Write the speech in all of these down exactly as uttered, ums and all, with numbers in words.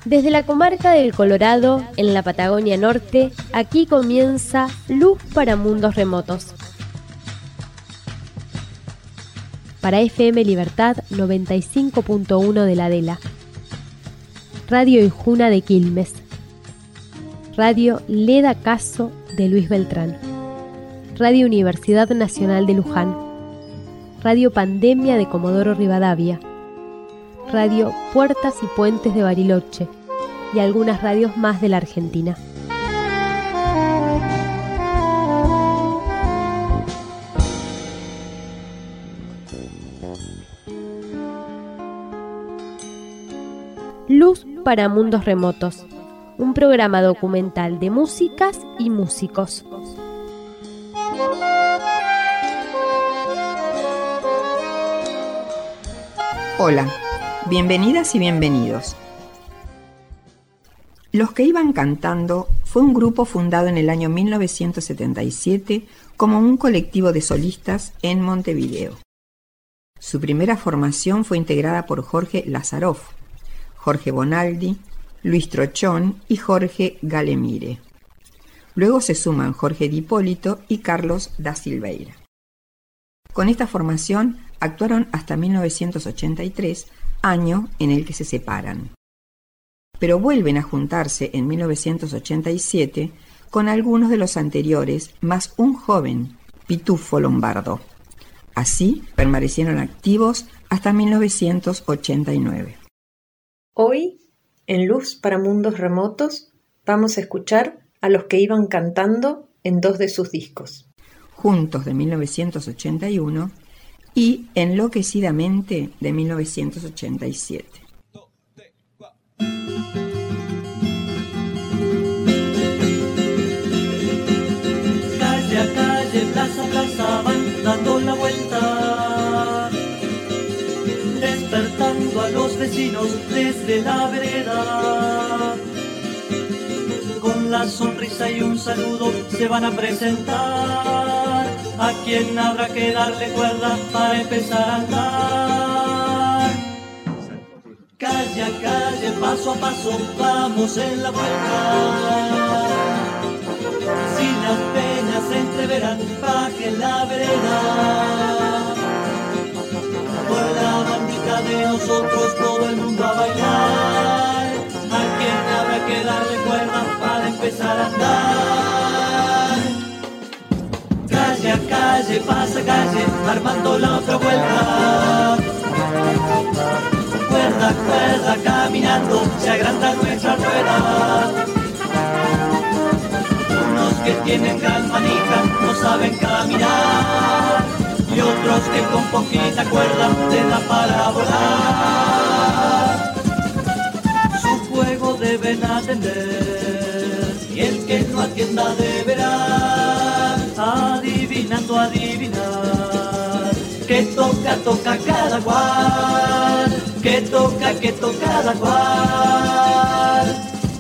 Desde la comarca del Colorado, en la Patagonia Norte, aquí comienza Luz para Mundos Remotos. Para F M Libertad noventa y cinco punto uno de la Adela. Radio Ijuna de Quilmes. Radio Leda Caso de Luis Beltrán. Radio Universidad Nacional de Luján. Radio Pandemia de Comodoro Rivadavia. Radio Puertas y Puentes de Bariloche y algunas radios más de la Argentina. Luz para Mundos Remotos, un programa documental de músicas y músicos. Hola. Bienvenidas y bienvenidos. Los que iban cantando fue un grupo fundado en el año mil novecientos setenta y siete como un colectivo de solistas en Montevideo. Su primera formación fue integrada por Jorge Lazaroff, Jorge Bonaldi, Luis Trochón y Jorge Galemire. Luego se suman Jorge Di Hipólito y Carlos da Silveira. Con esta formación actuaron hasta mil novecientos ochenta y tres, año en el que se separan. Pero vuelven a juntarse en mil novecientos ochenta y siete con algunos de los anteriores, más un joven, Pitufo Lombardo. Así permanecieron activos hasta mil novecientos ochenta y nueve. Hoy, en Luz para Mundos Remotos, vamos a escuchar a los que iban cantando en dos de sus discos. Juntos de mil novecientos ochenta y uno y Enloquecidamente de mil novecientos ochenta y siete. Calle a calle, plaza a plaza, van dando la vuelta, despertando a los vecinos desde la vereda. Con la sonrisa y un saludo se van a presentar. A quien habrá que darle cuerda para empezar a andar. Calle a calle, paso a paso, vamos en la vuelta. Si las penas se entreverán, baje la vereda. Con la bandita de nosotros todo el mundo a bailar. A quien habrá que darle cuerda para empezar a andar. Calle a calle, pasa calle, armando la otra vuelta. Cuerda, cuerda, caminando, se agranda nuestra rueda. Unos que tienen gran manija, no saben caminar. Y otros que con poquita cuerda te da para volar. Su juego deben atender, y el que no atienda deberá. Adivinando, adivinar, que toca, toca cada cual, que toca, que toca cada cual.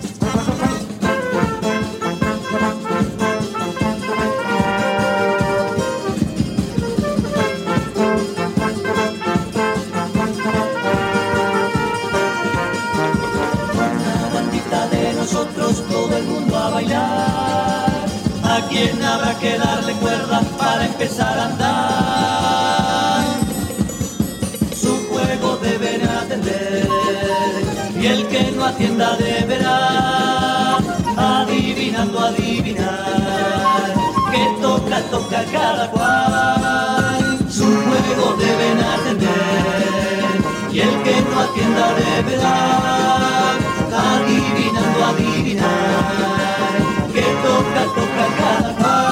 Una bandita de nosotros, todo el mundo a bailar. A quien habrá que darle cuerda para empezar a andar. Su juego deben atender, y el que no atienda deberá. Adivinando, adivinar, que toca, toca cada cual. Su juego deben atender, y el que no atienda deberá. Adivinando, adivinar, que toca, toca cada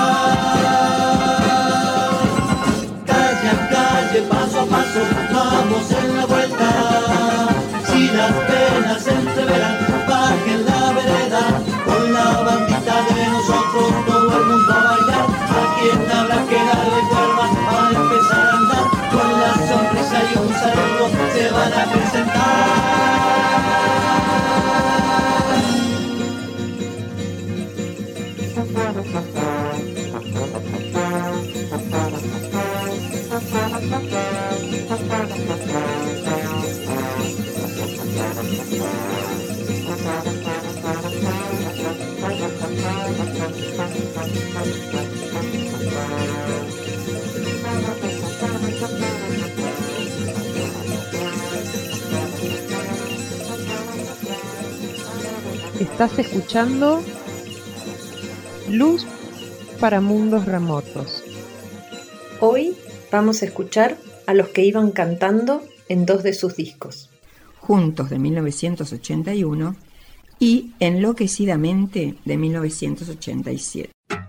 cual. Calle a calle, paso a paso, vamos en la vuelta. Si las penas se entreverán, bajen la vereda. Con la bandita de nosotros todo el mundo a bailar. A quien habrá que darle cuerda para empezar a andar. Con la sonrisa y un saludo se van a presentar. Estás escuchando Luz para Mundos Remotos. Hoy vamos a escuchar a los que iban cantando en dos de sus discos. Juntos de mil novecientos ochenta y uno y Enloquecidamente de mil novecientos ochenta y siete.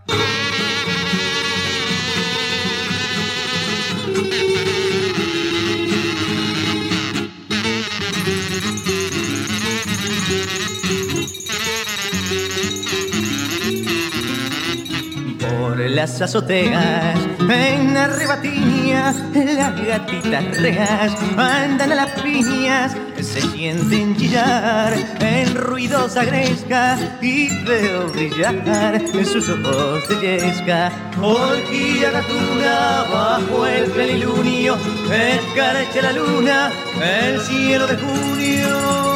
Por las azoteas, en la rebatiña, las gatitas reas andan a las piñas, se sienten chillar en ruidosa gresca y veo brillar en sus ojos de yesca. Orquídea gatuna bajo el plenilunio, escaracha la luna, el cielo de junio.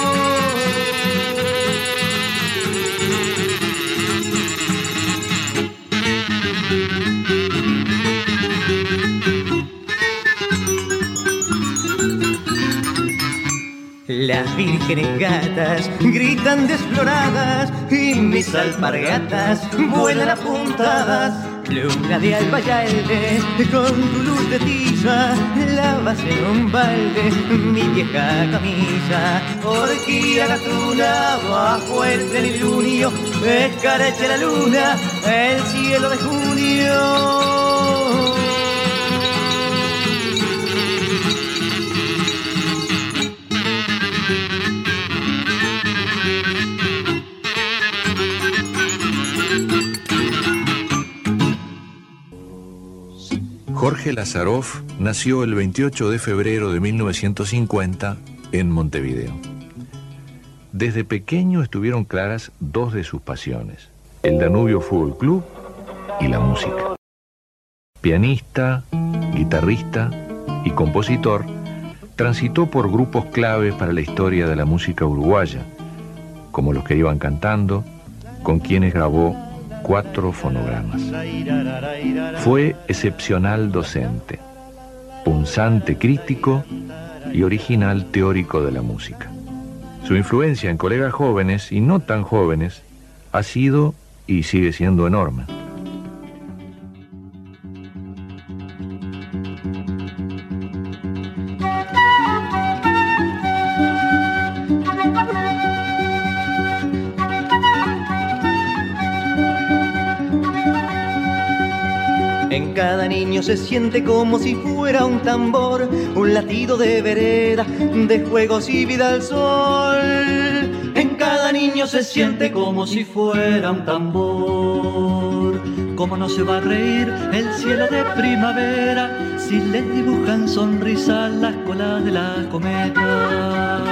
Las vírgenes gatas gritan desfloradas y mis alpargatas vuelan apuntadas. Luna de albayalde, con tu luz de tiza, lavas en un balde mi vieja camisa. Orquídea gatuna bajo el plenilunio, escaracha la luna, el cielo de junio. Jorge Lazaroff nació el veintiocho de febrero de mil novecientos cincuenta en Montevideo. Desde pequeño estuvieron claras dos de sus pasiones: el Danubio Fútbol Club y la música. Pianista, guitarrista y compositor, transitó por grupos claves para la historia de la música uruguaya, como Los que iban cantando, con quienes grabó cuatro fonogramas. Fue excepcional docente, punzante crítico y original teórico de la música. Su influencia en colegas jóvenes y no tan jóvenes ha sido y sigue siendo enorme. En cada niño se siente como si fuera un tambor, un latido de vereda, de juegos y vida al sol. En cada niño se siente como si fuera un tambor. ¿Cómo no se va a reír el cielo de primavera si les dibujan sonrisas las colas de las cometas?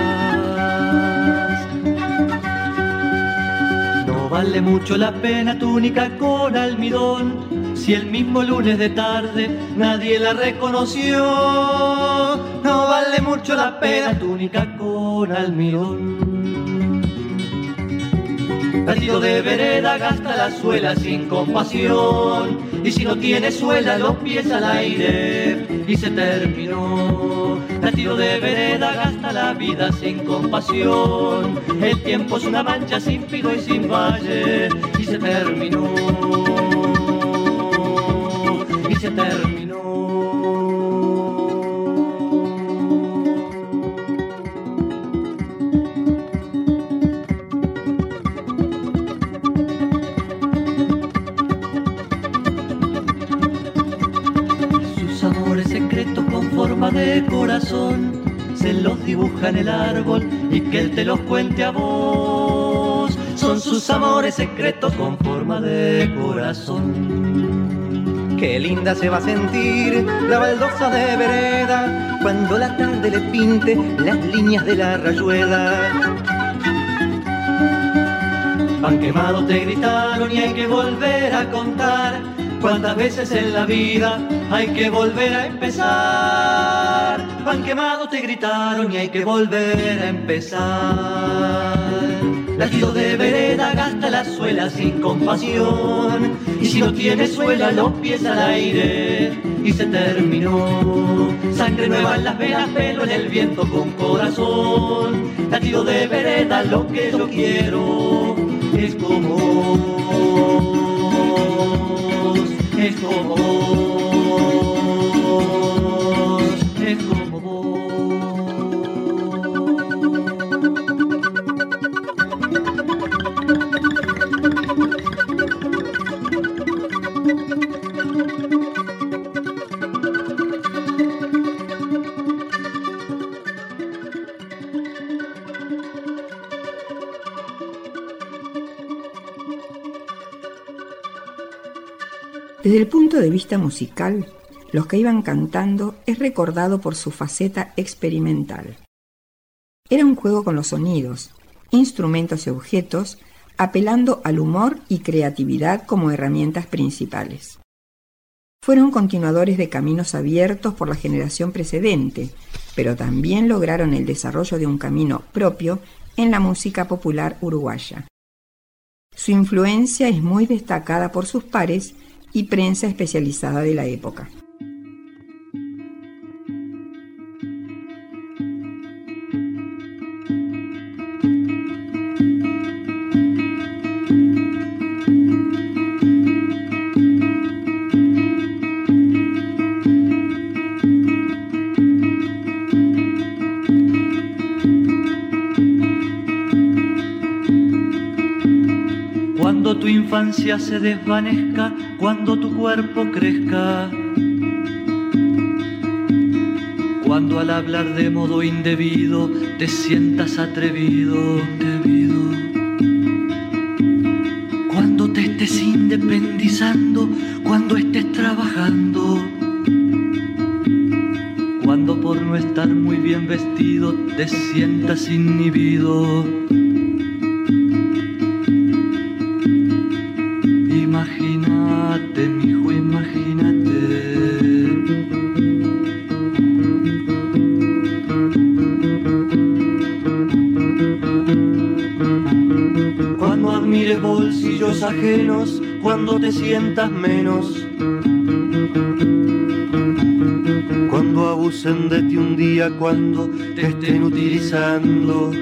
No vale mucho la pena túnica con almidón si el mismo lunes de tarde nadie la reconoció. No vale mucho la pena túnica con almidón. Latido de vereda gasta la suela sin compasión, y si no tiene suela los pies al aire y se terminó. Latido de vereda gasta la vida sin compasión, el tiempo es una mancha sin pico y sin valle y se terminó. Se terminó. Sus amores secretos con forma de corazón se los dibuja en el árbol y que él te los cuente a vos. Son sus amores secretos con forma de corazón. Qué linda se va a sentir la baldosa de vereda cuando la tarde le pinte las líneas de la rayuela. Pan quemado te gritaron y hay que volver a contar cuántas veces en la vida hay que volver a empezar. pan quemado te gritaron y hay que volver a empezar. Latido de vereda gasta la suela sin compasión, y si no tiene suela los pies al aire y se terminó. Sangre nueva en las venas, pelo en el viento con corazón. Latido de vereda, lo que yo quiero es como vos, es como vos, es como vos. Desde el punto de vista musical, Los que iban cantando es recordado por su faceta experimental. Era un juego con los sonidos, instrumentos y objetos, apelando al humor y creatividad como herramientas principales. Fueron continuadores de caminos abiertos por la generación precedente, pero también lograron el desarrollo de un camino propio en la música popular uruguaya. Su influencia es muy destacada por sus pares y prensa especializada de la época. Cuando tu infancia se desvanezca, cuando tu cuerpo crezca, cuando al hablar de modo indebido te sientas atrevido, debido, cuando te estés independizando, cuando estés trabajando, cuando por no estar muy bien vestido te sientas inhibido. Imagínate, mijo, imagínate. Cuando admires bolsillos ajenos, cuando te sientas menos, cuando abusen de ti un día, cuando te estén utilizando.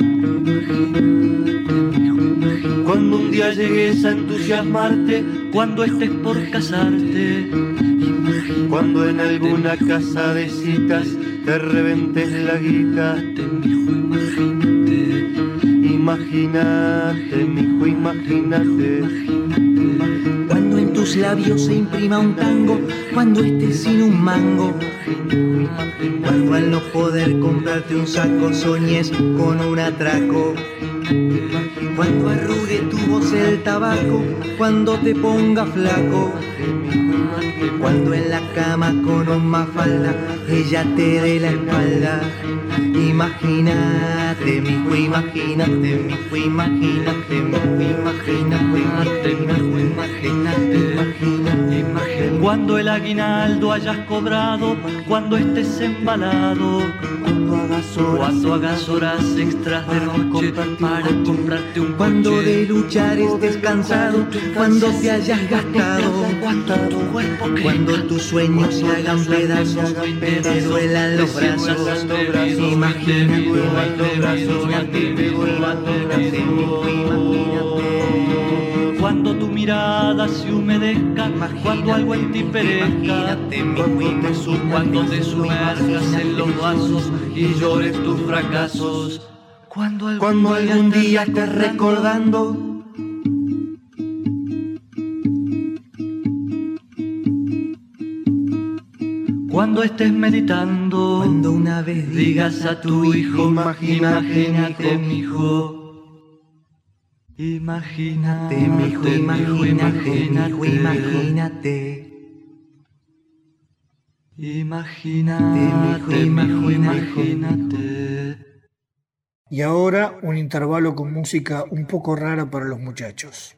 Cuando un día llegues a entusiasmarte, cuando estés por casarte, cuando en alguna casa de citas te reventes la guita. Imagínate, mijo, imagínate. Cuando en tus labios se imprima un tango, cuando estés sin un mango, cuando al no poder comprarte un saco soñes con un atraco, cuando arrugue tu voz el tabaco, cuando te ponga flaco, cuando en la cama con un mafalda ella te dé la espalda. Imagínate, mijo, imagínate, mijo, imagínate, mijo, imagínate, mijo, imagínate, imagínate, imagínate. Cuando el aguinaldo hayas cobrado, cuando estés embalado, cuando hagas horas, cuando hagas horas extras de noche para comprarte un coche. Cuando de luchar estés cansado, cuando te hayas gastado, cuando tus sueños se hagan pedazos, te duelan los brazos. Imagínate, imagínate, imagínate, cuando tu mirada se humedezca, cuando algo en ti perezca, cuando te sumerjas en los vasos y llores tus fracasos, cuando algún, cuando algún día estés recordando, cuando estés meditando, cuando una vez digas a tu hijo, imagínate, mijo. Imagínate, mijo, imagínate, mijo, imagínate. Imagínate, mijo, imagínate. Y ahora un intervalo con música un poco rara para los muchachos.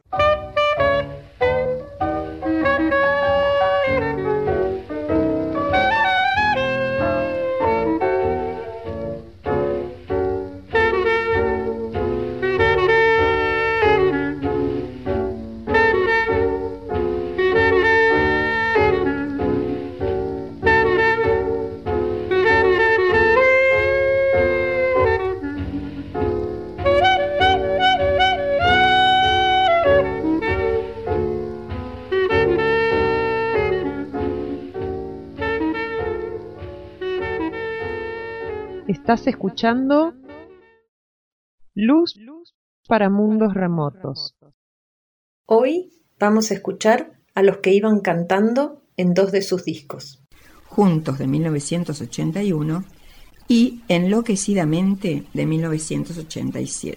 Estás escuchando Luz para Mundos Remotos. Hoy vamos a escuchar a los que iban cantando en dos de sus discos. Juntos de mil novecientos ochenta y uno y Enloquecidamente de mil novecientos ochenta y siete.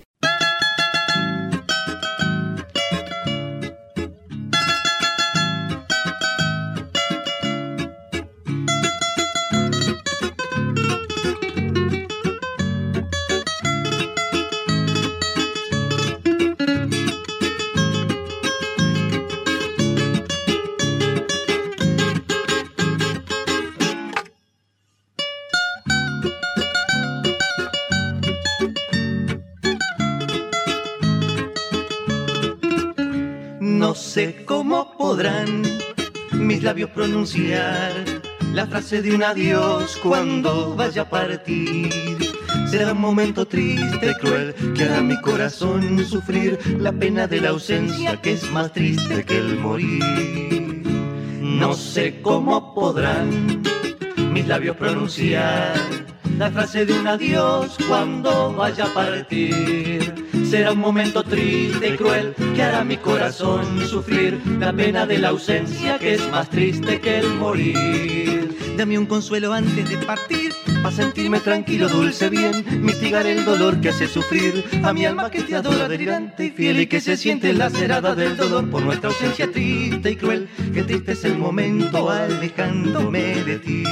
No sé cómo podrán mis labios pronunciar la frase de un adiós cuando vaya a partir. Será un momento triste y cruel que hará mi corazón sufrir la pena de la ausencia, que es más triste que el morir. No sé cómo podrán mis labios pronunciar la frase de un adiós cuando vaya a partir. Será un momento triste y cruel que hará mi corazón sufrir la pena de la ausencia, que es más triste que el morir. Dame un consuelo antes de partir, para sentirme tranquilo, dulce, bien, mitigar el dolor que hace sufrir a mi alma que te adora, delirante y fiel, y que se siente lacerada del dolor por nuestra ausencia triste y cruel. Qué triste es el momento alejándome de ti.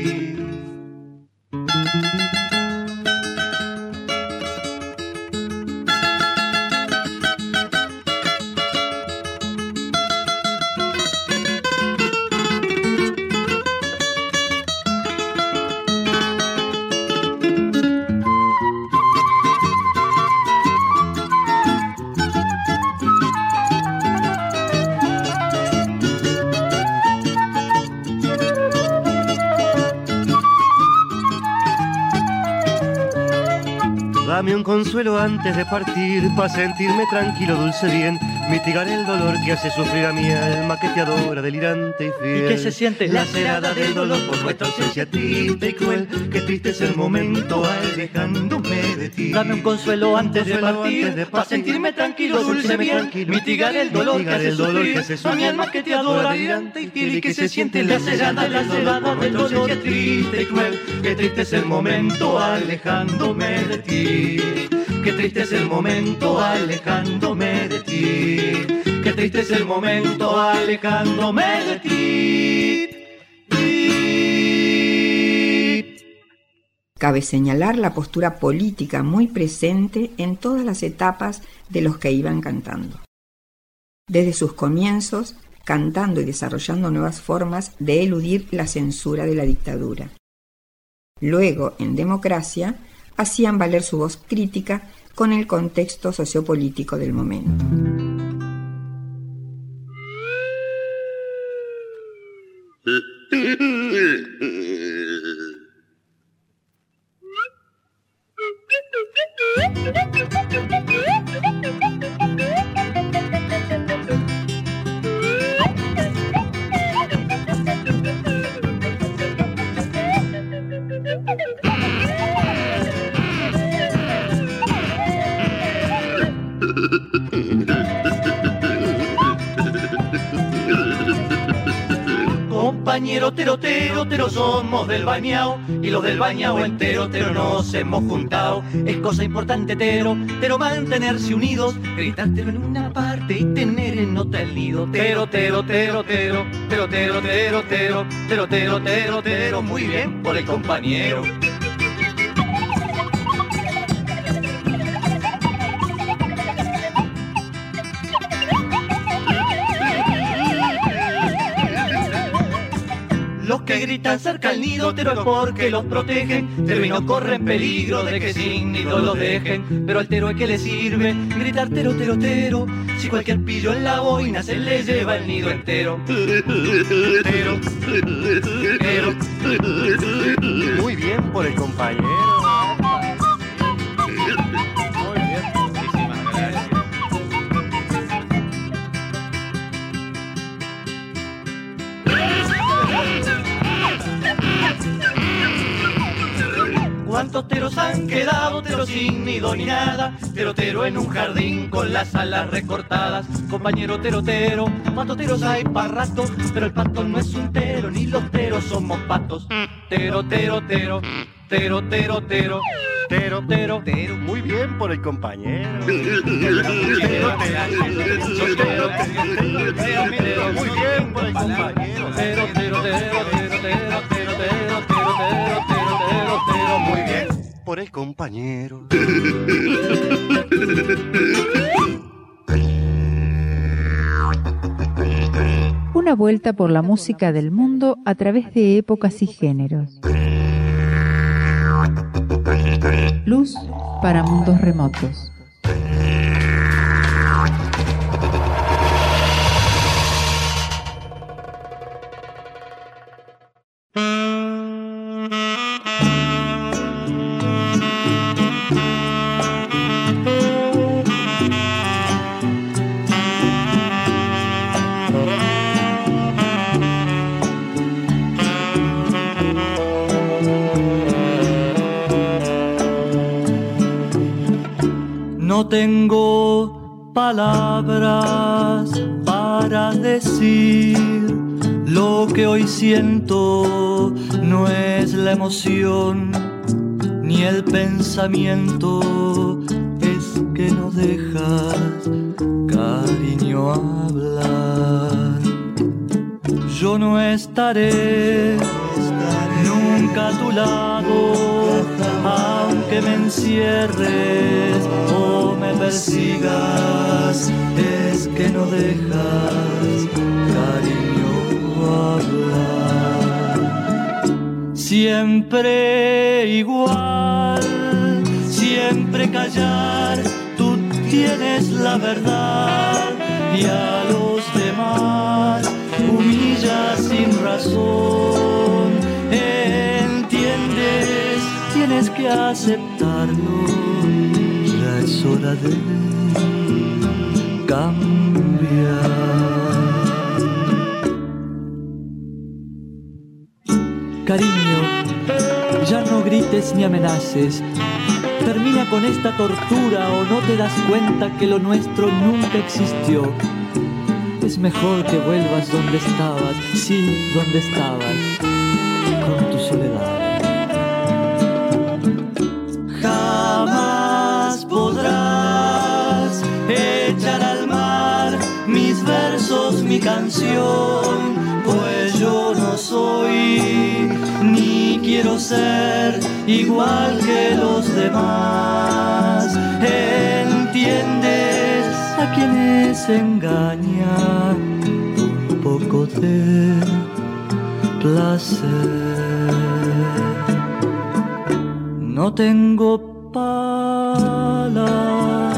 Dame un consuelo antes de partir, pa' sentirme tranquilo, dulce, bien, mitigar el dolor que hace sufrir a mi alma que te adora, delirante y fiel, y que se siente lacerada del dolor por nuestra ausencia triste y cruel. Qué triste es el momento alejándome de ti. Dame un consuelo antes de partir, pa' sentirme tranquilo, dulce, bien, mitigar el dolor que hace sufrir a mi alma que te adora, delirante y fiel, y que se siente lacerada del dolor que triste y cruel. Qué triste es el momento alejándome de ti. Qué triste es el momento alejándome de ti. Qué triste es el momento alejándome de ti. Cabe señalar la postura política muy presente en todas las etapas de los que iban cantando. Desde sus comienzos, cantando y desarrollando nuevas formas de eludir la censura de la dictadura. Luego, en Democracia, hacían valer su voz crítica con el contexto sociopolítico del momento. Compañero tero, tero, tero, somos del bañao, y los del bañao entero, tero, nos hemos juntado. Es cosa importante, tero, tero, mantenerse unidos, gritar tero en una parte y tener en otra el nido. Tero, tero, tero, tero, tero, tero, tero, tero, tero, tero, tero, tero, muy bien por el compañero. Los que gritan cerca al nido, tero, es porque los protegen, tero, y no corren peligro de que sin nido los dejen. Pero al tero es que le sirve gritar tero, tero, tero, si cualquier pillo en la boina se le lleva el nido entero. Tero, tero, muy bien por el compañero. Muy bien, muchísimas gracias. cuántos teros han quedado, teros sin nido ni nada, terotero en un jardín con las alas recortadas. Compañero terotero, cuántos teros hay para rato, pero el pato no es un tero, ni los teros somos patos. Tero, tero, tero, tero, tero, tero. Tero, tero, tero. Muy bien por el compañero. Muy bien por el compañero. Tero, tero, tero, tero, tero, tero, tero, tero, tero, tero, tero. Muy bien por el compañero. Una vuelta por la música del mundo a través de épocas y géneros. Luz para mundos remotos. No tengo palabras para decir lo que hoy siento, no es la emoción ni el pensamiento, es que no dejas, cariño, hablar. Yo no estaré, nunca a tu lado, aunque me encierres o me persigas, es que no dejas, cariño, hablar. Siempre igual, siempre callar, tú tienes la verdad y a los demás humillas sin razón. ¿Entiendes? Tienes que aceptarlo, ya es hora de cambiar. Cariño, ya no grites ni amenaces. Termina con esta tortura o no te das cuenta que lo nuestro nunca existió. Es mejor que vuelvas donde estabas, sí, donde estabas, con tu soledad. Jamás podrás echar al mar mis versos, mi canción, pues yo no soy ni quiero ser igual que los demás. ¿Entiendes? A quienes engañan un poco de placer. No tengo palabras.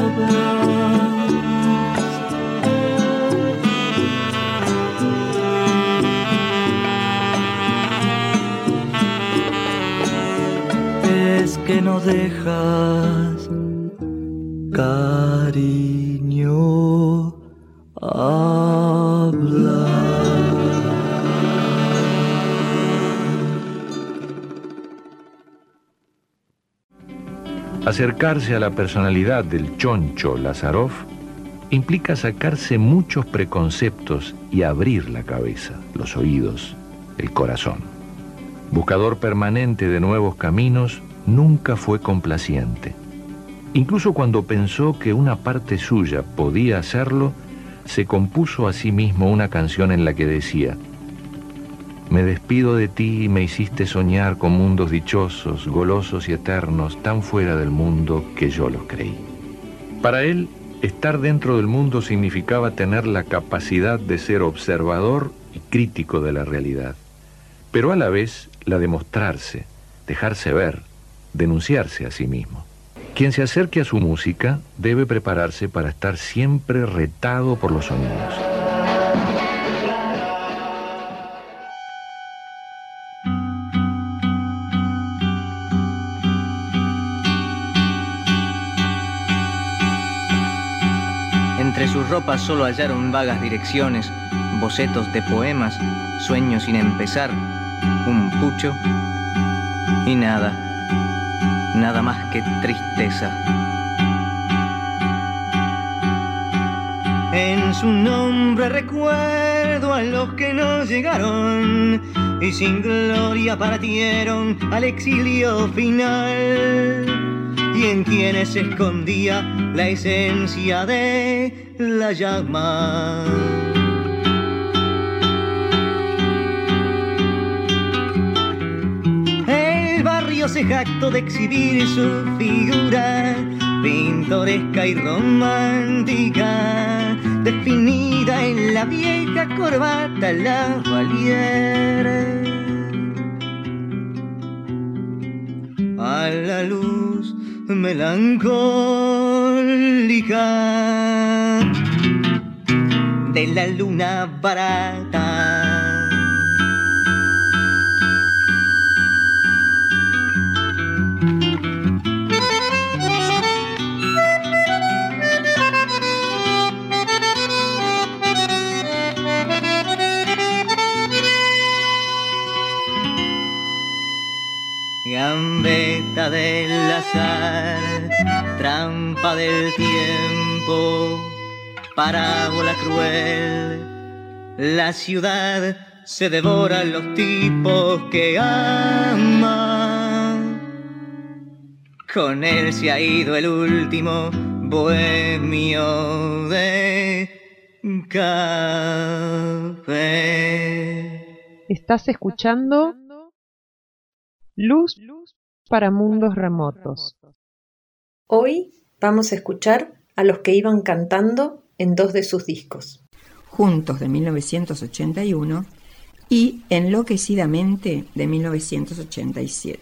Es que no dejas, cariño, hablar. Acercarse a la personalidad del Choncho Lázarov implica sacarse muchos preconceptos y abrir la cabeza, los oídos, el corazón. Buscador permanente de nuevos caminos, nunca fue complaciente. Incluso cuando pensó que una parte suya podía hacerlo, se compuso a sí mismo una canción en la que decía: me despido de ti y me hiciste soñar con mundos dichosos, golosos y eternos, tan fuera del mundo que yo los creí. Para él, estar dentro del mundo significaba tener la capacidad de ser observador y crítico de la realidad, pero a la vez la de mostrarse, dejarse ver, denunciarse a sí mismo. Quien se acerque a su música debe prepararse para estar siempre retado por los sonidos. Entre sus ropas solo hallaron vagas direcciones, bocetos de poemas, sueños sin empezar, un pucho y nada. nada más que tristeza. En su nombre recuerdo a los que no llegaron y sin gloria partieron al exilio final, y en quienes se escondía la esencia de la llama. El barrio se jactó de exhibir su figura pintoresca y romántica, definida en la vieja corbata Lavalier. A la luz melancólica de la luna barata, gambeta del azar, trampa del tiempo, parábola cruel. La ciudad se devora a los tipos que ama. Con él se ha ido el último bohemio de café. Estás escuchando Luz para Mundos Remotos. Hoy vamos a escuchar a los que iban cantando en dos de sus discos. Juntos de mil novecientos ochenta y uno y Enloquecidamente de mil novecientos ochenta y siete.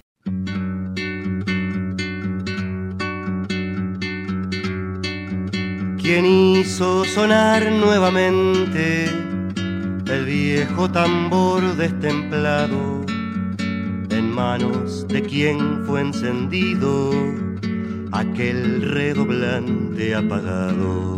¿Quién hizo sonar nuevamente el viejo tambor destemplado? En manos de quien fue encendido aquel redoblante apagado.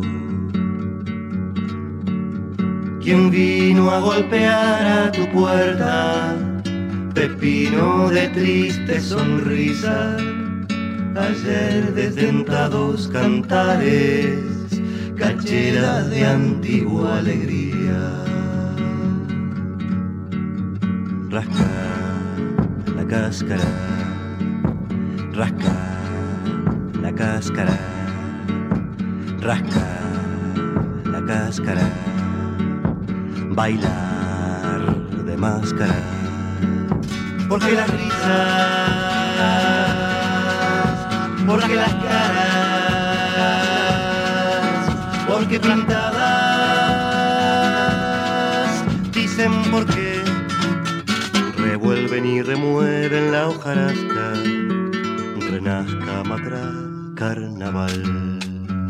¿Quién vino a golpear a tu puerta, pepino de triste sonrisa? Ayer desdentados cantares, cacheras de antigua alegría. Rascar la cáscara, rasca la cáscara, rasca la cáscara, bailar de máscara, porque las risas, porque las caras, porque pintadas, dicen por qué. Revuelven y remueven la hojarasca, renazca macra carnaval.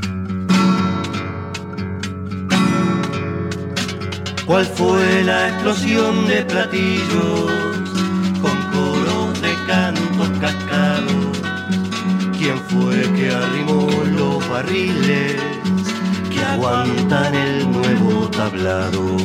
¿Cuál fue la explosión de platillos con coros de cantos cascados? ¿Quién fue que arrimó los barriles que aguantan el nuevo tablado?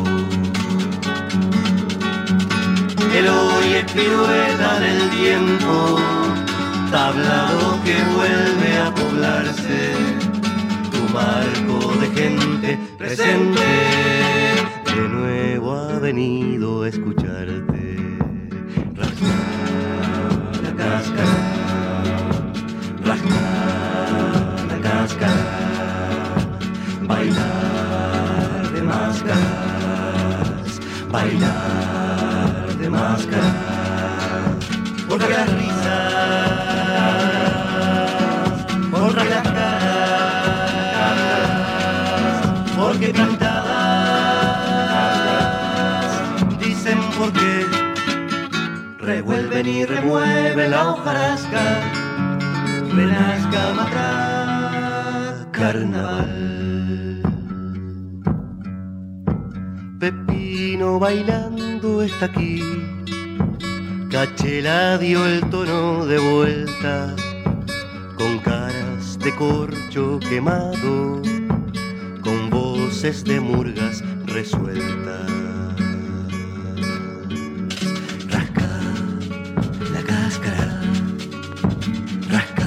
El hoy es pirueta del tiempo, tablado que vuelve a poblarse, tu marco de gente presente de nuevo ha venido a escucharte. Rascar la cáscara, rascar la cáscara, bailar de máscaras, bailar de máscara, porque las risas, porque las caras, porque pintadas, dicen por qué. Revuelven y remueven la hojarasca, renazca macra carnaval. Pepino bailando está aquí, Cachela dio el tono de vuelta, con caras de corcho quemado, con voces de murgas resueltas. Rasca la cáscara, rasca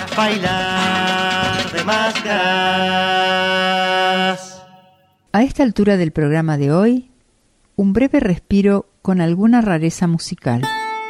bailar de máscaras. A esta altura del programa de hoy, un breve respiro con alguna rareza musical.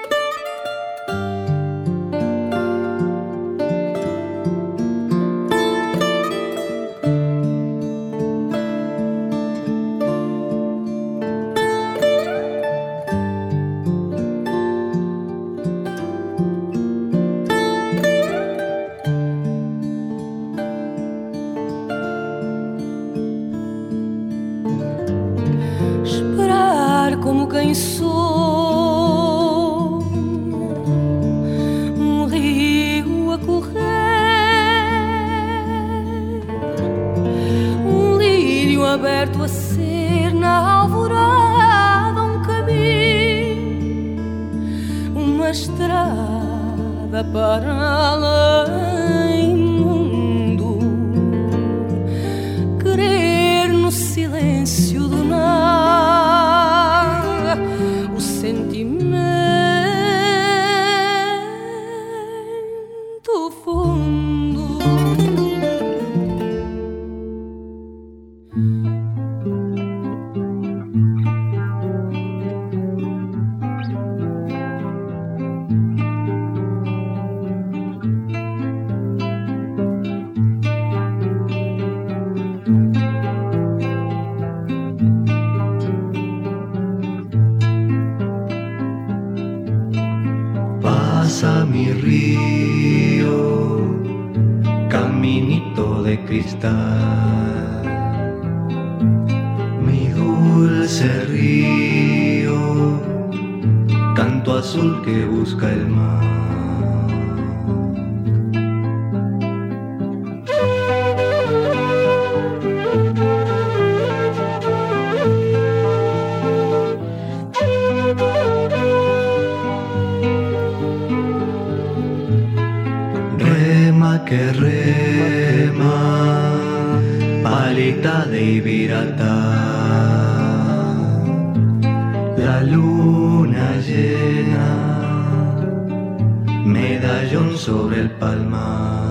Pasa mi río, caminito de cristal, mi dulce río, canto azul que busca el mar. Que rema, palita de Ibirata, la luna llena, medallón sobre el palmar.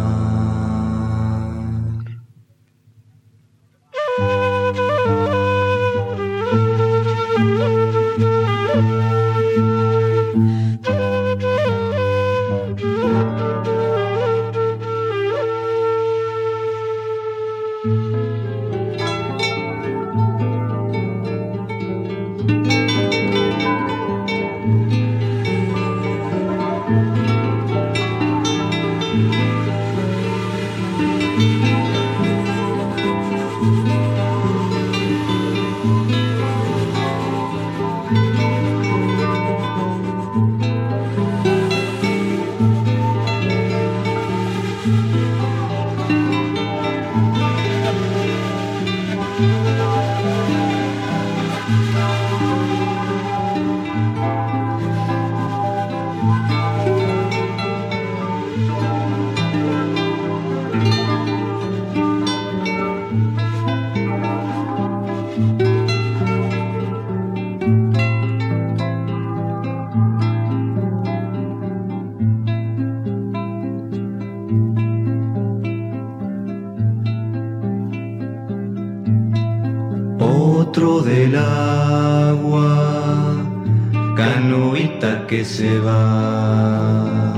Otro del agua, canoita que se va,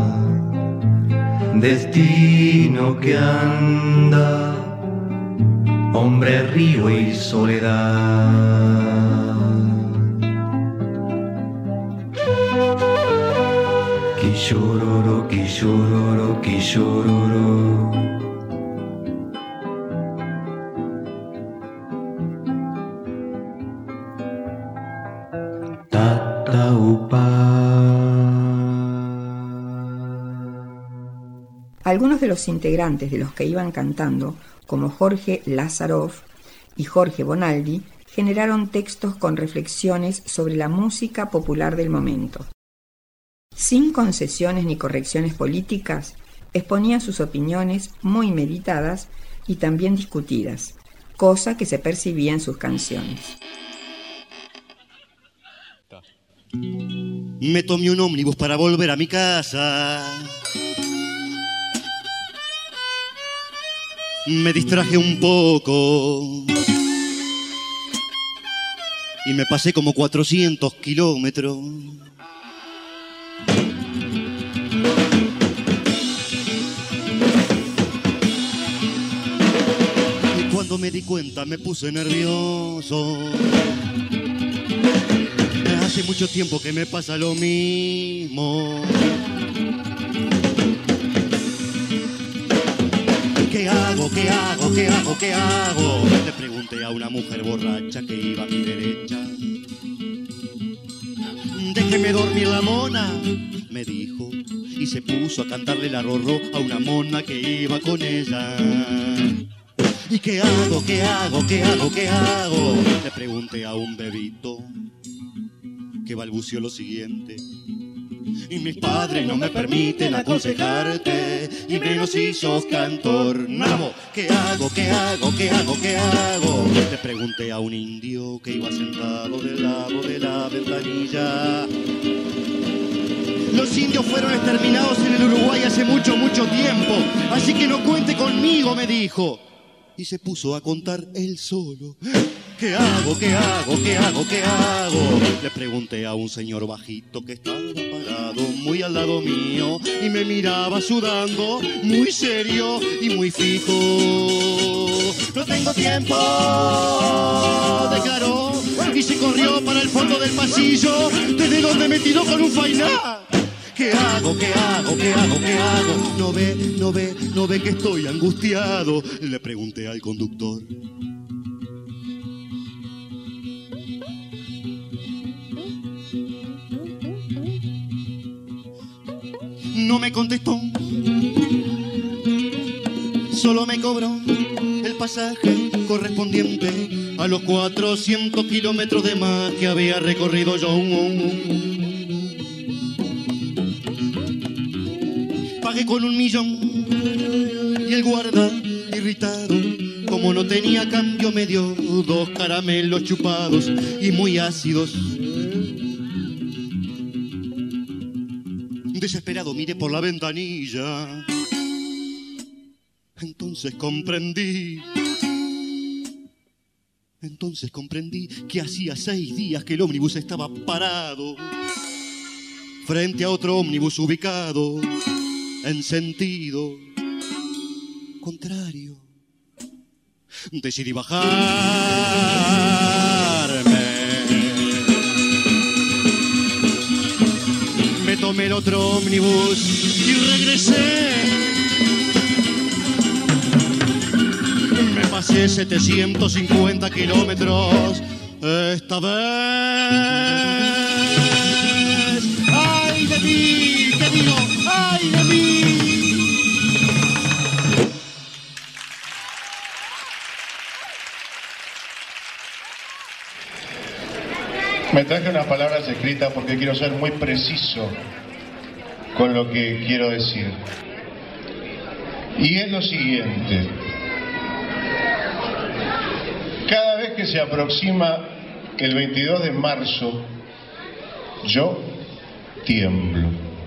destino que anda, hombre, río y soledad. Quillororo, quillororo, quillororo. Algunos de los integrantes de los que iban cantando, como Jorge Lázaroff y Jorge Bonaldi, generaron textos con reflexiones sobre la música popular del momento. Sin concesiones ni correcciones políticas, exponían sus opiniones muy meditadas y también discutidas, cosa que se percibía en sus canciones. Me tomé un ómnibus para volver a mi casa. me distraje un poco y me pasé como cuatrocientos kilómetros. Y cuando me di cuenta me puse nervioso. Hace mucho tiempo que me pasa lo mismo. ¿Qué hago? ¿Qué hago? ¿Qué hago? ¿Qué hago? Le pregunté a una mujer borracha que iba a mi derecha. Déjeme dormir la mona, me dijo, y se puso a cantarle la rorró a una mona que iba con ella. ¿Y qué hago? ¿Qué hago? ¿Qué hago? ¿Qué hago? Le pregunté a un bebito que balbuceó lo siguiente: y mis padres no me permiten aconsejarte, y menos si sos cantor. Namo, ¿qué hago? ¿Qué hago? ¿Qué hago? ¿Qué hago? Le pregunté a un indio que iba sentado del lado de la ventanilla. Los indios fueron exterminados en el Uruguay hace mucho, mucho tiempo, así que no cuente conmigo, me dijo. Y se puso a contar él solo. ¿Qué hago? ¿Qué hago? ¿Qué hago? ¿Qué hago? Le pregunté a un señor bajito que estaba parado muy al lado mío y me miraba sudando, muy serio y muy fijo. No tengo tiempo, declaró, y se corrió para el fondo del pasillo, desde donde me tiró con un fainá. ¿Qué hago? ¿Qué hago? ¿Qué hago? ¿Qué hago? No ve, no ve, no ve que estoy angustiado. Le pregunté al conductor. No me contestó, solo me cobró el pasaje correspondiente a los cuatrocientos kilómetros de más que había recorrido yo. Pagué con un millón y el guarda, irritado, como no tenía cambio, me dio dos caramelos chupados y muy ácidos. Desesperado miré por la ventanilla. Entonces comprendí. Entonces comprendí que hacía seis días que el ómnibus estaba parado frente a otro ómnibus ubicado en sentido contrario. Decidí bajarme. Me tomé el otro ómnibus y regresé. Me pasé setecientos cincuenta kilómetros esta vez. ¡Ay de mí! ¿Qué digo? ¡Ay de mí! Me traje unas palabras escritas porque quiero ser muy preciso con lo que quiero decir. Y es lo siguiente. Cada vez que se aproxima el veintidós de marzo, yo tiemblo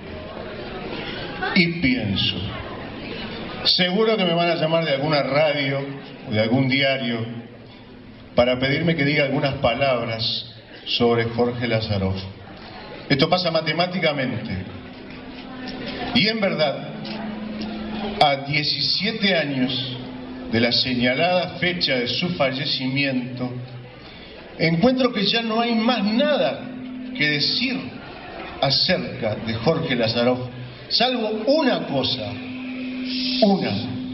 y pienso. Seguro que me van a llamar de alguna radio o de algún diario para pedirme que diga algunas palabras sobre Jorge Lázaroff. Esto pasa matemáticamente. Y en verdad, a diecisiete años de la señalada fecha de su fallecimiento, encuentro que ya no hay más nada que decir acerca de Jorge Lázaroff, salvo una cosa, una.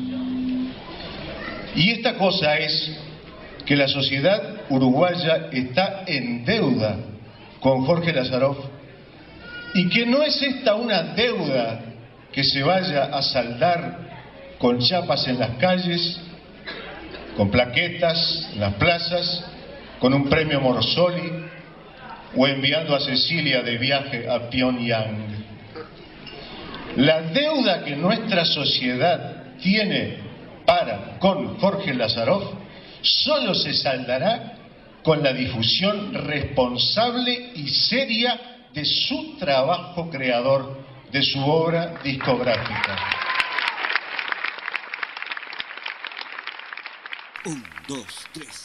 Y esta cosa es que la sociedad uruguaya está en deuda con Jorge Lázaroff y que no es esta una deuda que se vaya a saldar con chapas en las calles, con plaquetas en las plazas, con un premio Morosoli o enviando a Cecilia de viaje a Pyongyang. La deuda que nuestra sociedad tiene para con Jorge Lázaroff solo se saldará con la difusión responsable y seria de su trabajo creador, de su obra discográfica. Un, dos, tres.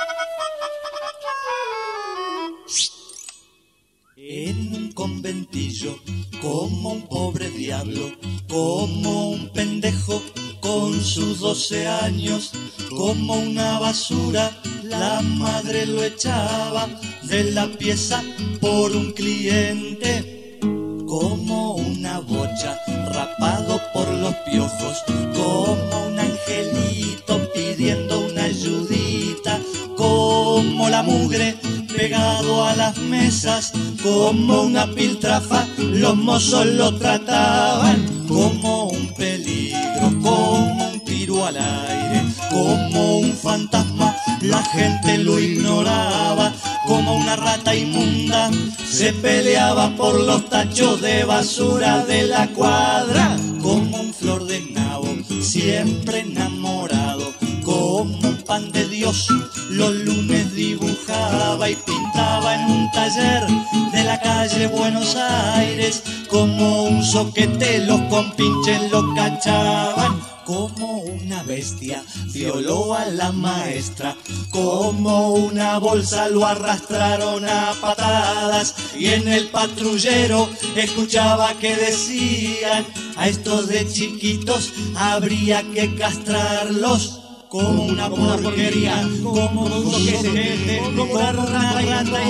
En un conventillo, como un pobre diablo, como un pendejo con sus doce años, como una basura, la madre lo echaba de la pieza por un cliente, como una bocha rapado por los piojos, como un angelito pidiendo una ayudita, como la mugre pegado a las mesas, como una piltrafa, los mozos lo trataban como un peligro, como un tiro al aire, como un fantasma, la gente lo ignoraba, como una rata inmunda, se peleaba por los tachos de basura de la cuadra, como un flor de nabo, siempre enamorado, como un pan de Dios, los lunes dibujaba y pintaba en un taller de la calle Buenos Aires, como un soquete los compinches lo cachaban, como una bestia violó a la maestra, como una bolsa lo arrastraron a patadas, y en el patrullero escuchaba que decían: a estos de chiquitos habría que castrarlos. Como una porquería, como un soquete, como una rata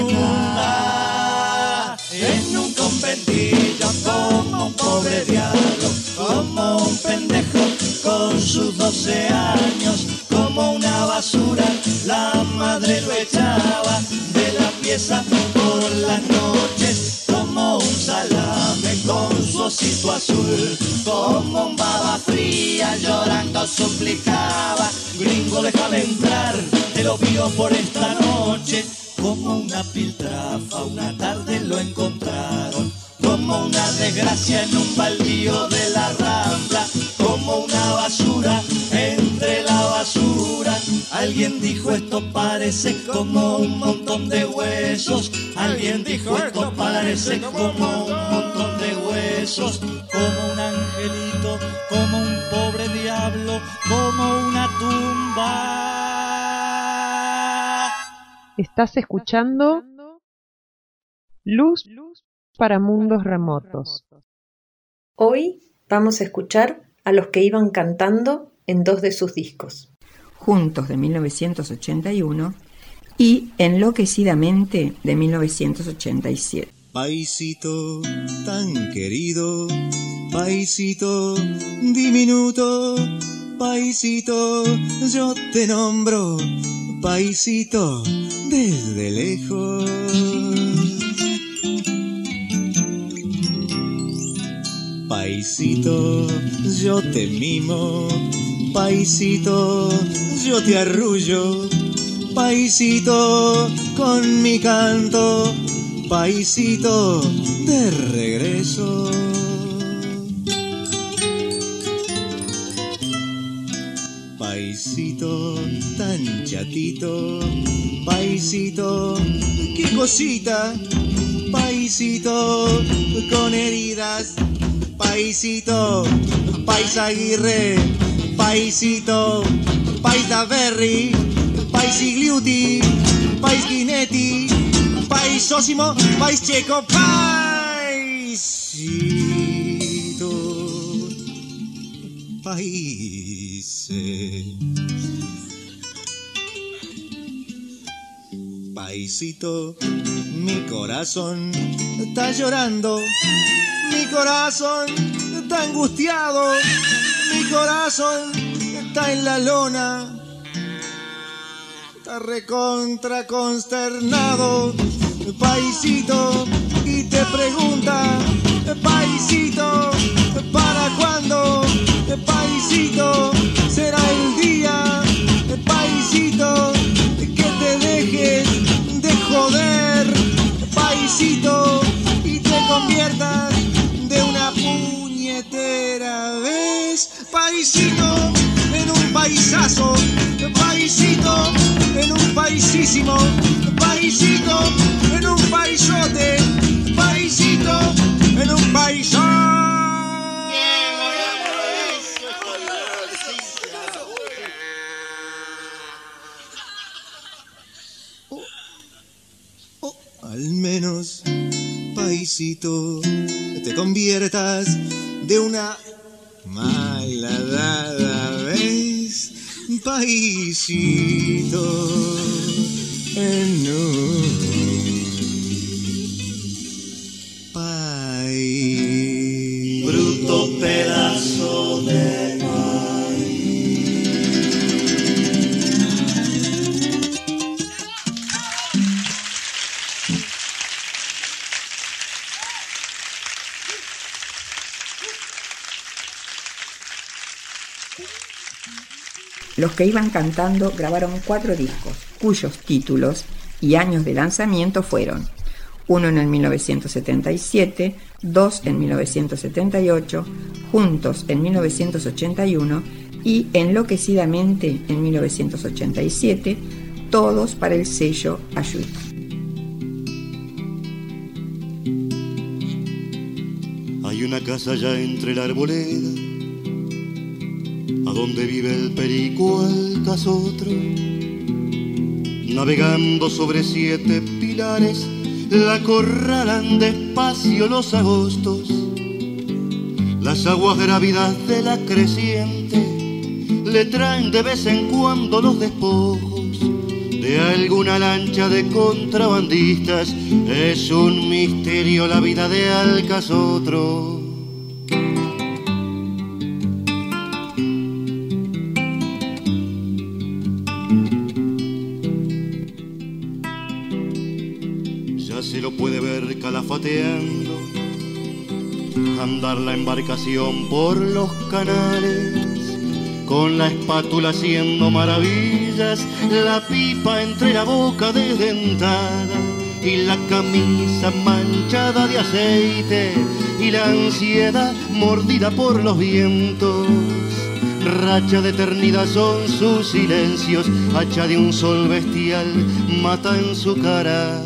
inmunda. En un conventillo, como un pobre diablo, como un pendejo con sus doce años, como una basura, la madre lo echaba de la pieza por las noches, como un salame con su osito azul, como un baba fría llorando suplicaba: gringo, déjame entrar, te lo pido por esta noche. Como una piltrafa, una tarde lo encontraron, como una desgracia en un baldío de la Rambla, como una basura entre la basura. Alguien dijo: esto parece como un montón de huesos. Alguien dijo: esto parece como un montón de huesos. Como un angelito, como un pobre diablo, como una tumba. Estás escuchando Luz para Mundos Remotos. Hoy vamos a escuchar a los que iban cantando en dos de sus discos. Juntos, de mil novecientos ochenta y uno, y Enloquecidamente, de mil novecientos ochenta y siete. Paisito tan querido, paisito diminuto, paisito yo te nombro, paisito desde lejos. Paisito yo te mimo, paisito yo te arrullo, paisito con mi canto, paisito de regreso. Paisito tan chatito, paisito, qué cosita, paisito con heridas, paisito, paisa Aguirre, paisito, paisa Berry, paisigliuti, paischinetti, paisosimo, pais checo, paisito, paise. Paisito, mi corazón está llorando, mi corazón está angustiado, mi corazón está en la lona, está recontra consternado, paisito, y te pregunta, paisito, ¿para cuándo? Paisito, será el día, paisito, que te dejes de joder, paisito, y te conviertas de una puñetera vez, paisito, en un paisazo, paisito, en un paisísimo, paisito, en un paisote, paisito, en un paisón. paisito, te conviertas de una malhadada vez, paisito, en un país. Bruto pedazo de Los que iban cantando grabaron cuatro discos, cuyos títulos y años de lanzamiento fueron uno en el mil novecientos setenta y siete, dos en mil novecientos setenta y ocho, Juntos en mil novecientos ochenta y uno y Enloquecidamente en mil novecientos ochenta y siete, todos para el sello Ayuita. Hay una casa allá entre la arboleda, a donde vive el perico al casotro, navegando sobre siete pilares, la acorralan despacio los agostos, las aguas grávidas de la creciente le traen de vez en cuando los despojos de alguna lancha de contrabandistas. Es un misterio la vida de Alcasotro. Se lo puede ver calafateando, andar la embarcación por los canales, con la espátula haciendo maravillas, la pipa entre la boca desdentada y la camisa manchada de aceite y la ansiedad mordida por los vientos. Racha de eternidad son sus silencios, hacha de un sol bestial mata en su cara.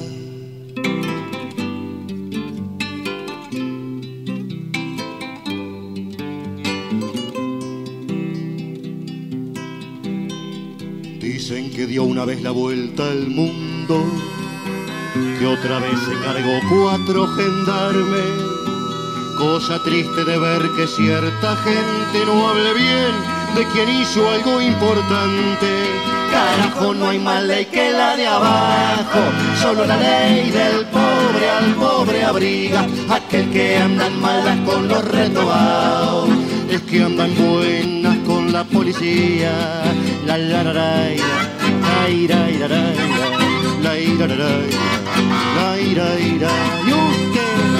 Dicen que dio una vez la vuelta al mundo, que otra vez se cargó cuatro gendarmes. Cosa triste de ver que cierta gente no hable bien de quien hizo algo importante. Carajo, no hay más ley que la de abajo, solo la ley del pobre al pobre abriga. Aquel que andan malas con los retobados, es que andan buenas con la policía. La la la la la ira ira la la ira la la ira ira. Y usted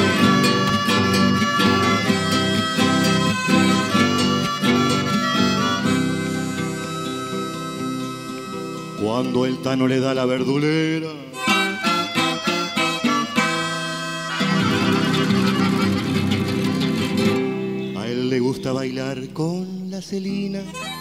cuando el Tano le da la verdulera, a él le gusta bailar con la Celina.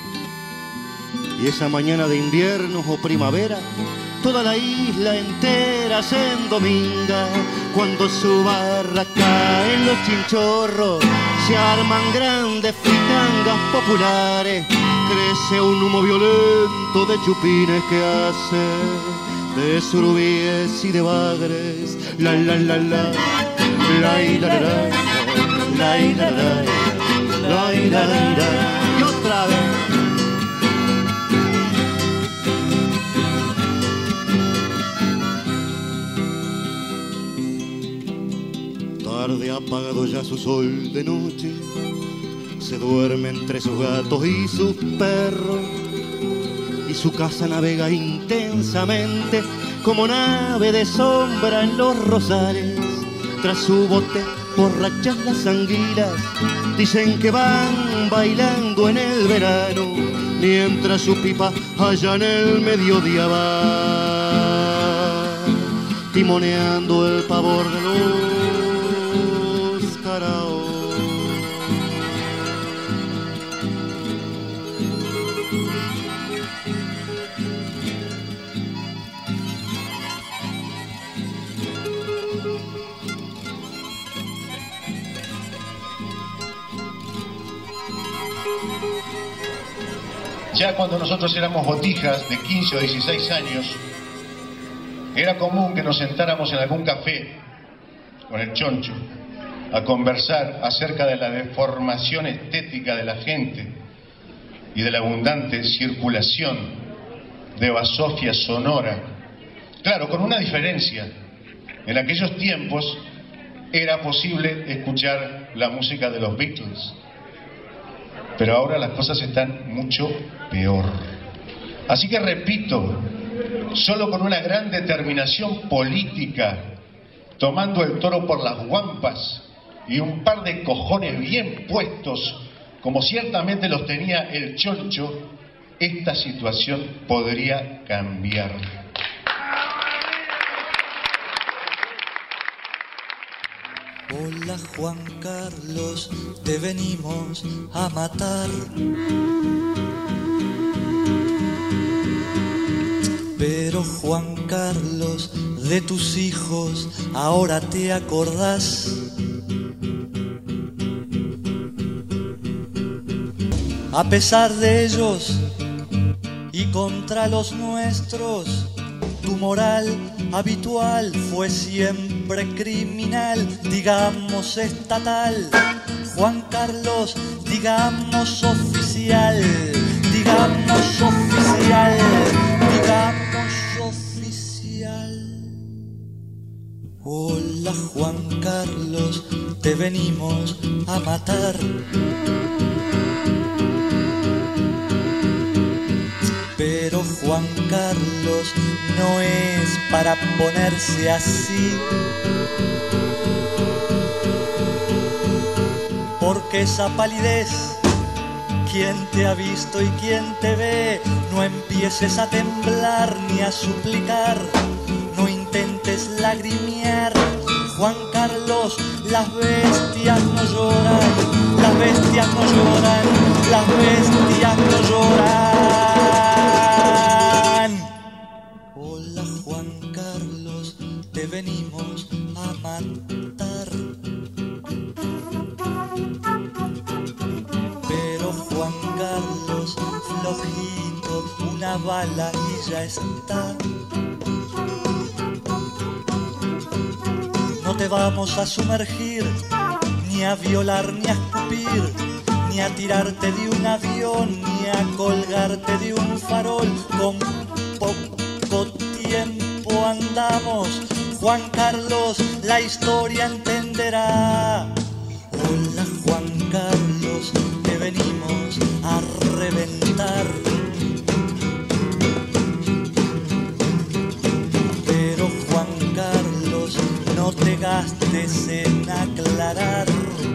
Y esa mañana de invierno o primavera, toda la isla entera se endominga. Cuando su barra cae en los chinchorros, se arman grandes fritangas populares. Crece un humo violento de chupines que hace de surubíes y de bagres. La la la la, la ira la la, la ira la la, la ira la. Y otra vez. Tarde ha apagado ya su sol de noche, se duerme entre sus gatos y sus perros, y su casa navega intensamente como nave de sombra en los rosales. Tras su bote borrachas las anguilas, dicen que van bailando en el verano, mientras su pipa allá en el mediodía va timoneando el pavor de los caraos. Ya cuando nosotros éramos botijas de quince o dieciséis años, era común que nos sentáramos en algún café con el Choncho, a conversar acerca de la deformación estética de la gente y de la abundante circulación de basofia sonora. Claro, con una diferencia. En aquellos tiempos era posible escuchar la música de los Beatles, pero ahora las cosas están mucho peor. Así que repito, solo con una gran determinación política, tomando el toro por las guampas y un par de cojones bien puestos, como ciertamente los tenía el Choncho, esta situación podría cambiar. Hola Juan Carlos, te venimos a matar. Pero Juan Carlos, de tus hijos ahora te acordás. A pesar de ellos y contra los nuestros, tu moral habitual fue siempre criminal, digamos estatal. Juan Carlos, digamos oficial, digamos oficial, digamos oficial. Hola Juan Carlos, te venimos a matar. Pero Juan Carlos no es para ponerse así, porque esa palidez, ¿quién te ha visto y quién te ve? No empieces a temblar ni a suplicar, no intentes lagrimear. Juan Carlos, las bestias no lloran, las bestias no lloran, las bestias no lloran. Hola Juan Carlos, te venimos a matar. Pero Juan Carlos, flojito, una bala y ya está. No te vamos a sumergir, ni a violar, ni a escupir, ni a tirarte de un avión, ni a colgarte de un farol. Con poco tiempo andamos, Juan Carlos, la historia entenderá. Hola Juan Carlos, te venimos a reventar. Pero Juan Carlos, no te gastes en aclarar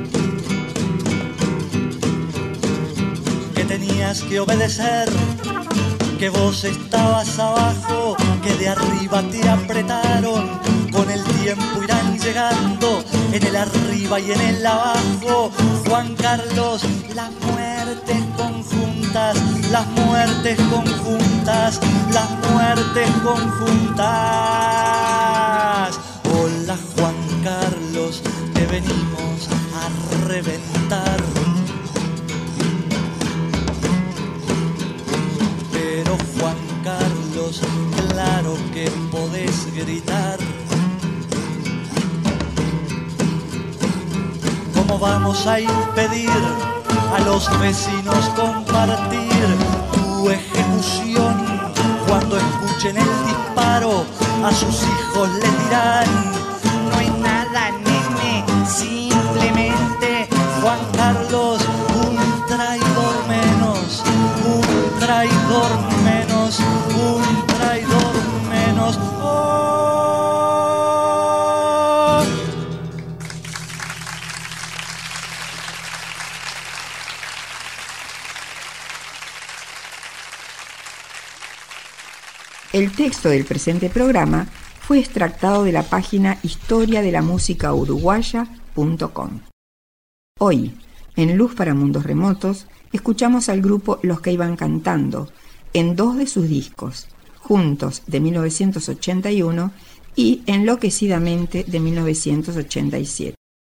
que tenías que obedecer, que vos estabas abajo, que de arriba te apretaron. Con el tiempo irán llegando en el arriba y en el abajo. Juan Carlos, las muertes conjuntas, las muertes conjuntas, las muertes conjuntas. Hola Juan Carlos, te venimos a reventar. Pero Juan Carlos, claro que podés gritar. ¿Cómo vamos a impedir a los vecinos compartir tu ejecución? Cuando escuchen el disparo, a sus hijos les dirán: no hay nada, nene, simplemente Juan Carlos, un traidor menos, un traidor menos, un traidor menos. Oh. El texto del presente programa fue extractado de la página historia de la música uruguaya punto com. Hoy, en Luz para Mundos Remotos, escuchamos al grupo Los que iban cantando en dos de sus discos, Juntos de mil novecientos ochenta y uno y Enloquecidamente de mil novecientos ochenta y siete.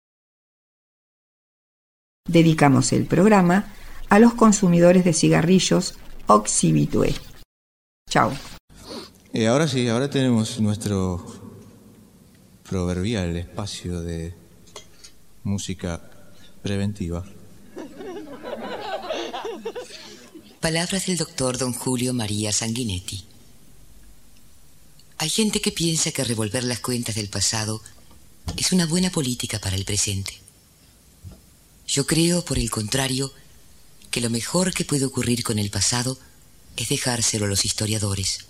Dedicamos el programa a los consumidores de cigarrillos Oxibitué. Chao. Eh, ahora sí, ahora tenemos nuestro proverbial espacio de música preventiva. Palabras del doctor don Julio María Sanguinetti. Hay gente que piensa que revolver las cuentas del pasado es una buena política para el presente. Yo creo, por el contrario, que lo mejor que puede ocurrir con el pasado es dejárselo a los historiadores.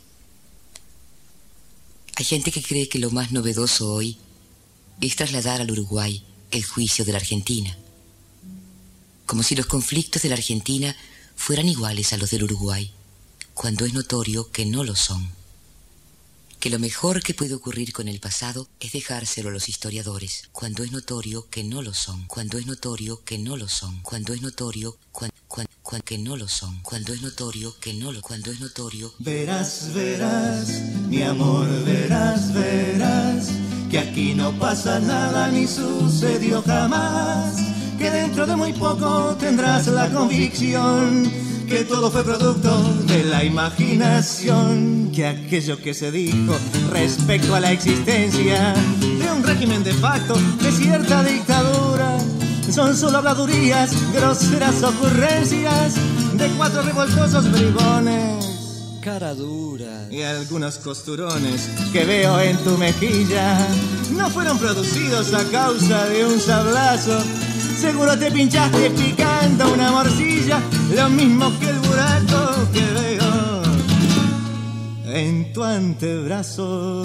Hay gente que cree que lo más novedoso hoy es trasladar al Uruguay el juicio de la Argentina, como si los conflictos de la Argentina fueran iguales a los del Uruguay, cuando es notorio que no lo son. Que lo mejor que puede ocurrir con el pasado es dejárselo a los historiadores, cuando es notorio que no lo son, cuando es notorio que no lo son, cuando es notorio cuan, cuan, cuan, que no lo son, cuando es notorio que no lo, cuando es notorio. Verás, verás, mi amor, verás, verás, que aquí no pasa nada ni sucedió jamás, que dentro de muy poco tendrás la convicción que todo fue producto de la imaginación, que aquello que se dijo respecto a la existencia de un régimen de facto, de cierta dictadura, son solo habladurías, groseras ocurrencias de cuatro revoltosos bribones, cara dura y algunos costurones que veo en tu mejilla no fueron producidos a causa de un sablazo. Seguro te pinchaste picando una morcilla, lo mismo que el buraco que veo en tu antebrazo.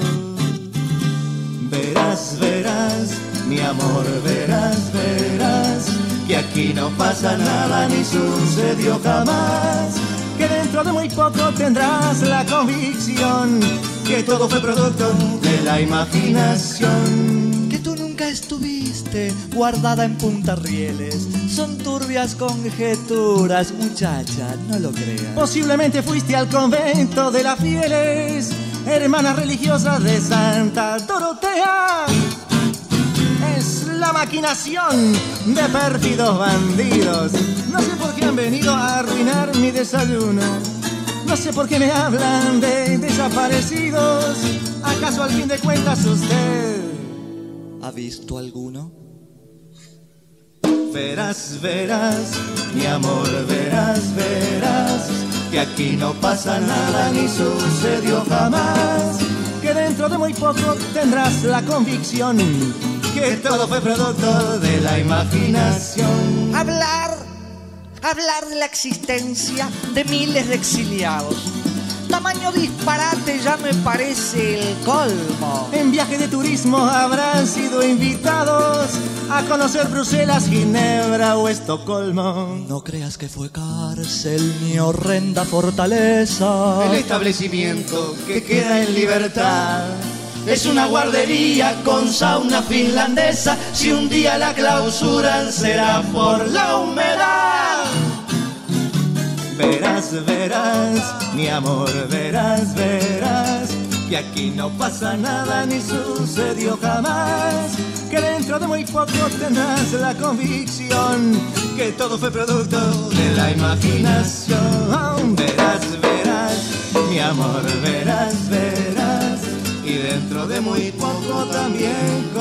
Verás, verás, mi amor, verás, verás, que aquí no pasa nada ni sucedió jamás, que dentro de muy poco tendrás la convicción que todo fue producto de la imaginación. Que tú nunca estuviste guardada en puntarrieles, son turbias conjeturas, muchacha, no lo creas. Posiblemente fuiste al convento de las fieles hermanas religiosas de Santa Dorotea. Es la maquinación de pérfidos bandidos. No sé por qué han venido a arruinar mi desayuno. No sé por qué me hablan de desaparecidos. ¿Acaso al fin de cuentas usted ha visto alguno? Verás, verás, mi amor, verás, verás, que aquí no pasa nada ni sucedió jamás, que dentro de muy poco tendrás la convicción que todo fue producto de la imaginación. Hablar, hablar de la existencia de miles de exiliados, tamaño disparate ya me parece el colmo. En viaje de turismo habrán sido invitados a conocer Bruselas, Ginebra o Estocolmo. No creas que fue cárcel ni horrenda fortaleza. El establecimiento que queda en libertad es una guardería con sauna finlandesa. Si un día la clausuran será por la humedad. Verás, verás, mi amor, verás, verás, que aquí no pasa nada ni sucedió jamás, que dentro de muy poco tendrás la convicción que todo fue producto de la imaginación. Verás, verás, mi amor, verás, verás, y dentro de muy poco también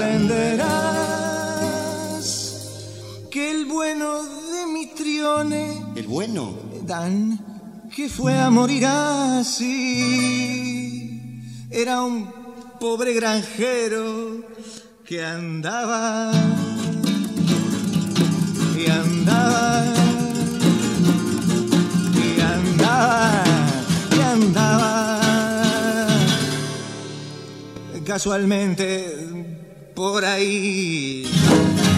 comprenderás que el bueno de Mitrione, el bueno, Dan, que fue a morir así, era un pobre granjero que andaba y andaba y andaba y andaba casualmente por ahí.